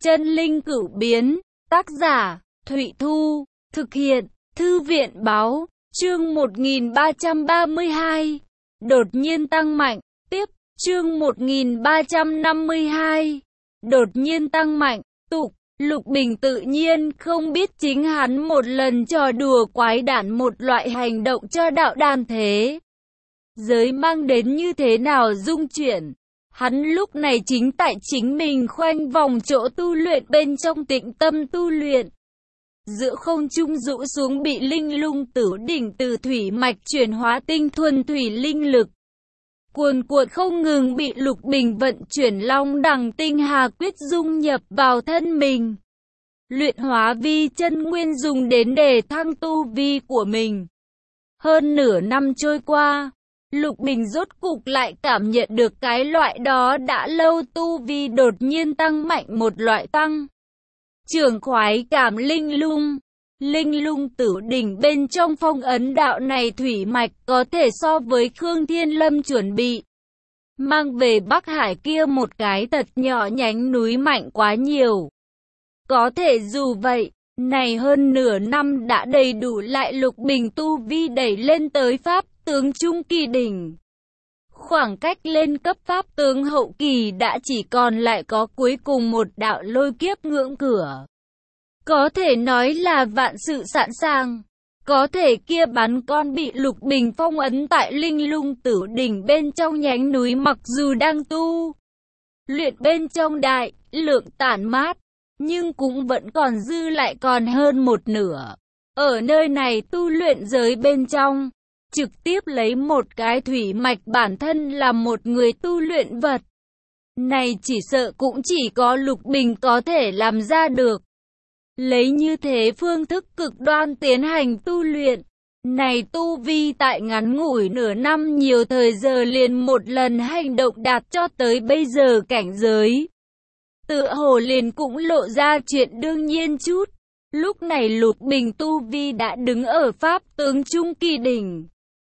Chân linh cửu biến, tác giả, Thụy Thu, thực hiện, Thư viện báo, chương 1332, đột nhiên tăng mạnh, tiếp, chương 1352, đột nhiên tăng mạnh, tục, Lục Bình tự nhiên không biết chính hắn một lần trò đùa quái đản một loại hành động cho đạo đan thế giới mang đến như thế nào dung chuyển. Hắn lúc này chính tại chính mình khoanh vòng chỗ tu luyện bên trong tịnh tâm tu luyện. Giữa không trung rũ xuống bị linh lung tử đỉnh từ thủy mạch chuyển hóa tinh thuần thủy linh lực. Cuồn cuộn không ngừng bị Lục Bình vận chuyển long đằng tinh hà quyết dung nhập vào thân mình. Luyện hóa vi chân nguyên dùng đến để thăng tu vi của mình. Hơn nửa năm trôi qua, Lục Bình rốt cục lại cảm nhận được cái loại đó đã lâu tu vi đột nhiên tăng mạnh một loại tăng. Trưởng khoái cảm linh lung tử đỉnh bên trong phong ấn đạo này thủy mạch có thể so với Khương Thiên Lâm chuẩn bị mang về Bắc Hải kia một cái thật nhỏ nhánh núi mạnh quá nhiều. Có thể dù vậy, này hơn nửa năm đã đầy đủ lại Lục Bình tu vi đẩy lên tới pháp tướng trung kỳ đỉnh. Khoảng cách lên cấp pháp tướng hậu kỳ đã chỉ còn lại có cuối cùng một đạo lôi kiếp ngưỡng cửa. Có thể nói là vạn sự sẵn sàng. Có thể kia bắn con bị Lục Bình phong ấn tại linh lung tử đỉnh bên trong nhánh núi mặc dù đang tu luyện bên trong đại lượng tản mát, nhưng cũng vẫn còn dư lại còn hơn một nửa. Ở nơi này tu luyện giới bên trong, trực tiếp lấy một cái thủy mạch bản thân là một người tu luyện vật. Này chỉ sợ cũng chỉ có Lục Bình có thể làm ra được. Lấy như thế phương thức cực đoan tiến hành tu luyện. Này tu vi tại ngắn ngủi nửa năm nhiều thời giờ liền một lần hành động đạt cho tới bây giờ cảnh giới. Tựa hồ liền cũng lộ ra chuyện đương nhiên chút. Lúc này Lục Bình tu vi đã đứng ở pháp tướng trung kỳ đỉnh.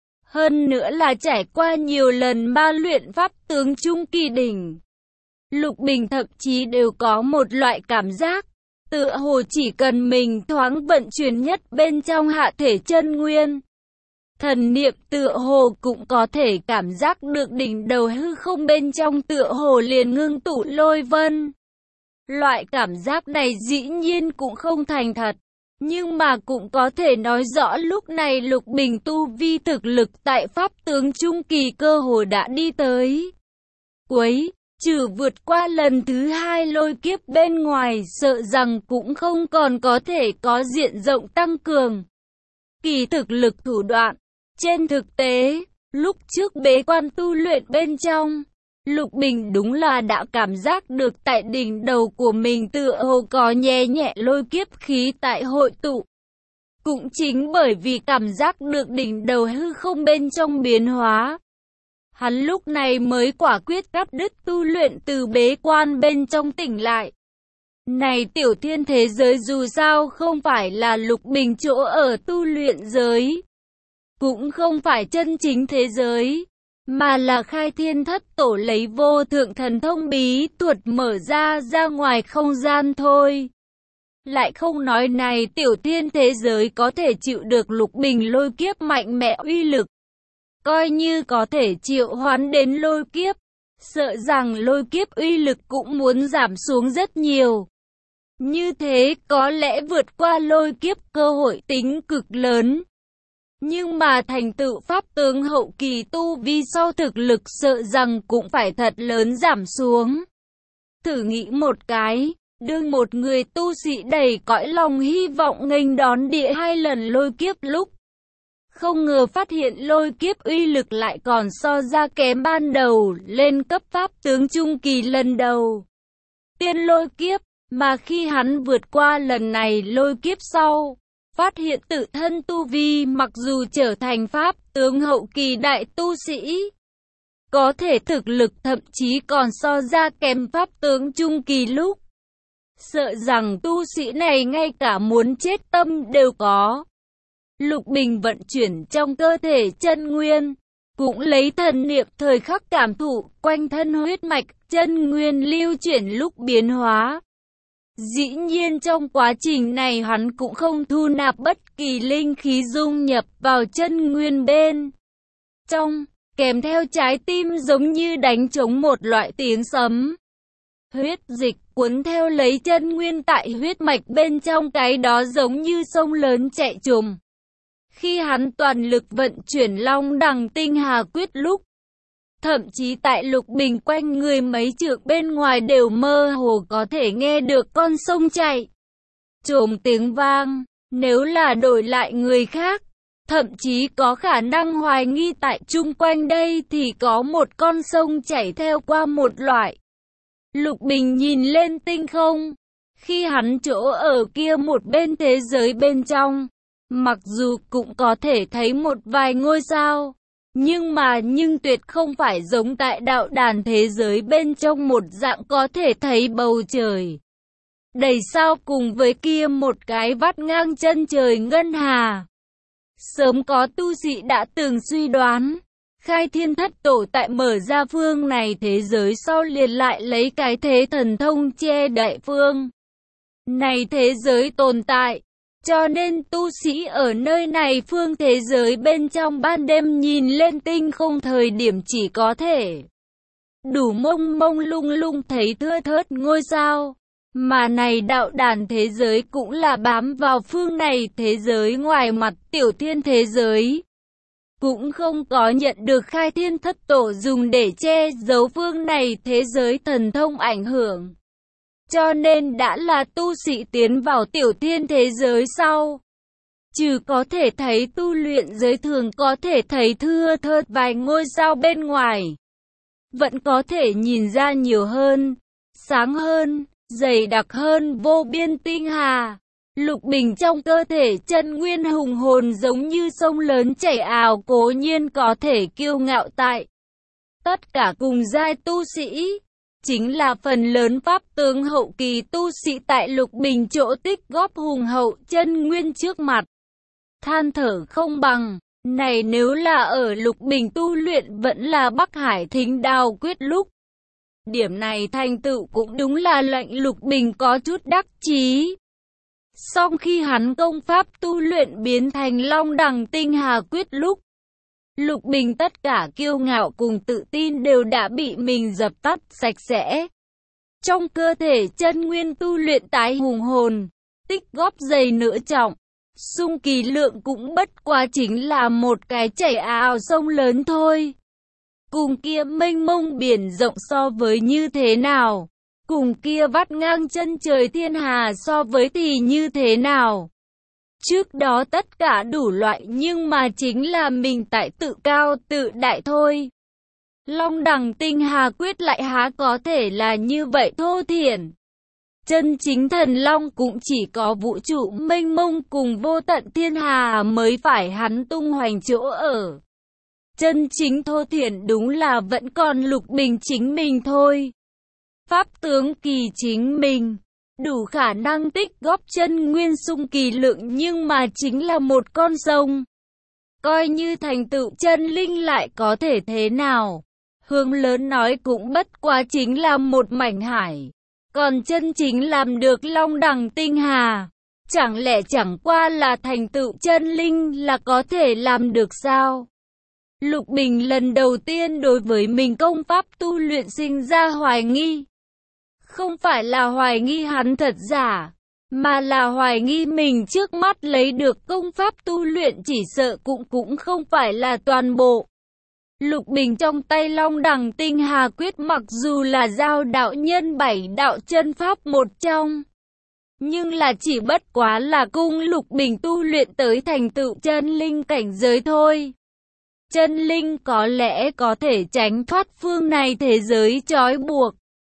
Hơn nữa là trải qua nhiều lần ma luyện pháp tướng trung kỳ đỉnh. Lục Bình thậm chí đều có một loại cảm giác, tựa hồ chỉ cần mình thoáng vận chuyển nhất bên trong hạ thể chân nguyên. Thần niệm tựa hồ cũng có thể cảm giác được đỉnh đầu hư không bên trong tựa hồ liền ngưng tụ lôi vân. Loại cảm giác này dĩ nhiên cũng không thành thật, nhưng mà cũng có thể nói rõ lúc này Lục Bình tu vi thực lực tại pháp tướng trung kỳ cơ hồ đã đi tới cuối, trừ vượt qua lần thứ hai lôi kiếp bên ngoài sợ rằng cũng không còn có thể có diện rộng tăng cường kỳ thực lực thủ đoạn. Trên thực tế, lúc trước bế quan tu luyện bên trong, Lục Bình đúng là đã cảm giác được tại đỉnh đầu của mình tựa hồ có nhẹ nhẹ lôi kiếp khí tại hội tụ. Cũng chính bởi vì cảm giác được đỉnh đầu hư không bên trong biến hóa, hắn lúc này mới quả quyết cắt đứt tu luyện từ bế quan bên trong tỉnh lại. Này tiểu thiên thế giới dù sao không phải là Lục Bình chỗ ở tu luyện giới, cũng không phải chân chính thế giới, mà là khai thiên thất tổ lấy vô thượng thần thông bí thuật mở ra ngoài không gian thôi. Lại không nói này tiểu thiên thế giới có thể chịu được Lục Bình lôi kiếp mạnh mẽ uy lực. Coi như có thể triệu hoán đến lôi kiếp, sợ rằng lôi kiếp uy lực cũng muốn giảm xuống rất nhiều. Như thế có lẽ vượt qua lôi kiếp cơ hội tính cực lớn. Nhưng mà thành tựu pháp tướng hậu kỳ tu vi sau thực lực sợ rằng cũng phải thật lớn giảm xuống. Thử nghĩ một cái, đương một người tu sĩ đầy cõi lòng hy vọng nghênh đón địa hai lần lôi kiếp lúc không ngờ phát hiện lôi kiếp uy lực lại còn so ra kém ban đầu lên cấp pháp tướng trung kỳ lần đầu tiên lôi kiếp, mà khi hắn vượt qua lần này lôi kiếp sau, phát hiện tự thân tu vi mặc dù trở thành pháp tướng hậu kỳ đại tu sĩ, có thể thực lực thậm chí còn so ra kém pháp tướng trung kỳ lúc. Sợ rằng tu sĩ này ngay cả muốn chết tâm đều có. Lục Bình vận chuyển trong cơ thể chân nguyên, cũng lấy thần niệm thời khắc cảm thụ quanh thân huyết mạch chân nguyên lưu chuyển lúc biến hóa. Dĩ nhiên trong quá trình này hắn cũng không thu nạp bất kỳ linh khí dung nhập vào chân nguyên bên trong, kèm theo trái tim giống như đánh trống một loại tiếng sấm. Huyết dịch cuốn theo lấy chân nguyên tại huyết mạch bên trong, cái đó giống như sông lớn chạy trùm. Khi hắn toàn lực vận chuyển Long Đằng Tinh Hà Quyết lúc, thậm chí tại Lục Bình quanh người mấy trượng bên ngoài đều mơ hồ có thể nghe được con sông chạy trồm tiếng vang. Nếu là đổi lại người khác, thậm chí có khả năng hoài nghi tại chung quanh đây thì có một con sông chảy theo qua một loại. Lục Bình nhìn lên tinh không, khi hắn chỗ ở kia một bên thế giới bên trong, mặc dù cũng có thể thấy một vài ngôi sao, nhưng tuyệt không phải giống tại đạo đàn thế giới bên trong một dạng có thể thấy bầu trời đầy sao cùng với kia một cái vắt ngang chân trời ngân hà. Sớm có tu sĩ đã từng suy đoán, Khai Thiên Thất Tổ tại mở ra phương này thế giới sau liền lại lấy cái thế thần thông che đậy phương này thế giới tồn tại. Cho nên tu sĩ ở nơi này phương thế giới bên trong ban đêm nhìn lên tinh không thời điểm chỉ có thể đủ mông mông lung lung thấy thưa thớt ngôi sao. Mà này đạo đàn thế giới cũng là bám vào phương này thế giới ngoài mặt tiểu thiên thế giới. Cũng không có nhận được Khai Thiên Thất Tổ dùng để che giấu phương này thế giới thần thông ảnh hưởng. Cho nên đã là tu sĩ tiến vào tiểu thiên thế giới sau, trừ có thể thấy tu luyện giới thường có thể thấy thưa thớt vài ngôi sao bên ngoài, vẫn có thể nhìn ra nhiều hơn, sáng hơn, dày đặc hơn vô biên tinh hà. Lục Bình trong cơ thể chân nguyên hùng hồn giống như sông lớn chảy ào, cố nhiên có thể kiêu ngạo tại tất cả cùng giai tu sĩ. Chính là phần lớn pháp tướng hậu kỳ tu sĩ tại Lục Bình chỗ tích góp hùng hậu chân nguyên trước mặt, than thở không bằng. Này nếu là ở Lục Bình tu luyện vẫn là Bắc Hải Thính Đao Quyết lúc, điểm này thành tựu cũng đúng là lệnh Lục Bình có chút đắc chí. Song khi hắn công pháp tu luyện biến thành Long Đằng Tinh Hà Quyết lúc, Lục Bình tất cả kiêu ngạo cùng tự tin đều đã bị mình dập tắt sạch sẽ. Trong cơ thể chân nguyên tu luyện tái hùng hồn, tích góp dày nửa trọng, xung kỳ lượng cũng bất quá chính là một cái chảy ào sông lớn thôi. Cùng kia mênh mông biển rộng so với như thế nào? Cùng kia vắt ngang chân trời thiên hà so với thì như thế nào? Trước đó tất cả đủ loại nhưng mà chính là mình tại tự cao tự đại thôi. Long Đằng Tinh Hà Quyết lại há có thể là như vậy thô thiển. Chân chính thần long cũng chỉ có vũ trụ mênh mông cùng vô tận thiên hà mới phải hắn tung hoành chỗ ở. Chân chính thô thiển đúng là vẫn còn Lục Bình chính mình thôi. Pháp tướng kỳ chính mình, đủ khả năng tích góp chân nguyên xung kỳ lượng nhưng mà chính là một con sông. Coi như thành tựu chân linh lại có thể thế nào? Hướng lớn nói cũng bất quá chính là một mảnh hải. Còn chân chính làm được Long Đằng Tinh Hà, chẳng lẽ chẳng qua là thành tựu chân linh là có thể làm được sao? Lục Bình lần đầu tiên đối với mình công pháp tu luyện sinh ra hoài nghi. Không phải là hoài nghi hắn thật giả, mà là hoài nghi mình trước mắt lấy được công pháp tu luyện chỉ sợ cũng không phải là toàn bộ. Lục Bình trong tay Long Đằng Tinh Hà Quyết mặc dù là giao đạo nhân 7 đạo chân pháp một trong, nhưng là chỉ bất quá là cung Lục Bình tu luyện tới thành tựu chân linh cảnh giới thôi. Chân linh có lẽ có thể tránh thoát phương này thế giới trói buộc.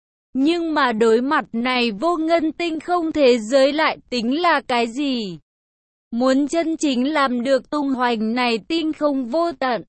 Nhưng mà đối mặt này vô ngân tinh không thế giới lại tính là cái gì? Muốn chân chính làm được tung hoành này tinh không vô tận,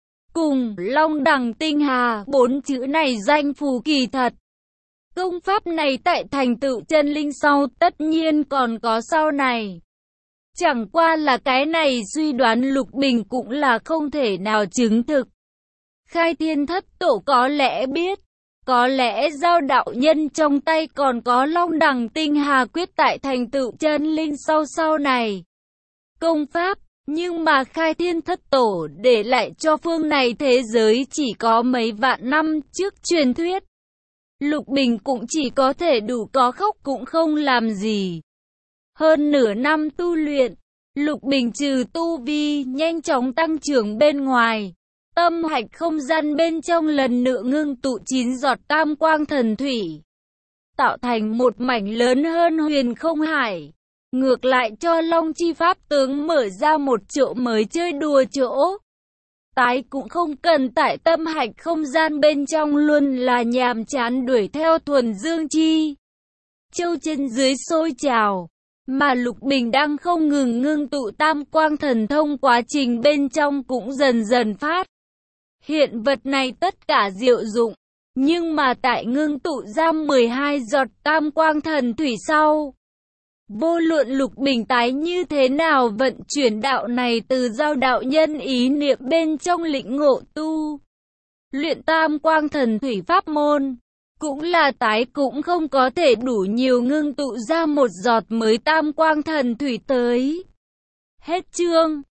cùng Long Đằng Tinh Hà, 4 chữ này danh phù kỳ thật. Công pháp này tại thành tựu chân linh sau tất nhiên còn có sau này. Chẳng qua là cái này suy đoán Lục Bình cũng là không thể nào chứng thực. Khai Thiên Thất Tổ có lẽ biết, Có lẽ Giao đạo nhân trong tay còn có Long Đằng Tinh Hà Quyết tại thành tựu chân linh sau này. Công pháp, nhưng mà Khai Thiên Thất Tổ để lại cho phương này thế giới chỉ có mấy vạn năm trước truyền thuyết. Lục Bình cũng chỉ có thể đủ có khóc cũng không làm gì. Hơn nửa năm tu luyện, Lục Bình trừ tu vi nhanh chóng tăng trưởng bên ngoài. Tâm hạch không gian bên trong lần nữa ngưng tụ 9 giọt tam quang thần thủy, tạo thành một mảnh lớn hơn huyền không hải. Ngược lại cho Long Chi Pháp tướng mở ra một chỗ mới chơi đùa chỗ. Tái cũng không cần tại tâm hạch không gian bên trong luôn là nhàm chán đuổi theo thuần dương chi châu trên dưới sôi trào. Mà Lục Bình đang không ngừng ngưng tụ tam quang thần thông, quá trình bên trong cũng dần dần phát hiện vật này tất cả diệu dụng. Nhưng mà tại ngưng tụ ra 12 giọt tam quang thần thủy sau, vô luận Lục Bình tái như thế nào vận chuyển đạo này từ Giao đạo nhân ý niệm bên trong lĩnh ngộ tu luyện tam quang thần thủy pháp môn, cũng là tái cũng không có thể đủ nhiều ngưng tụ ra một giọt mới tam quang thần thủy tới. Hết chương.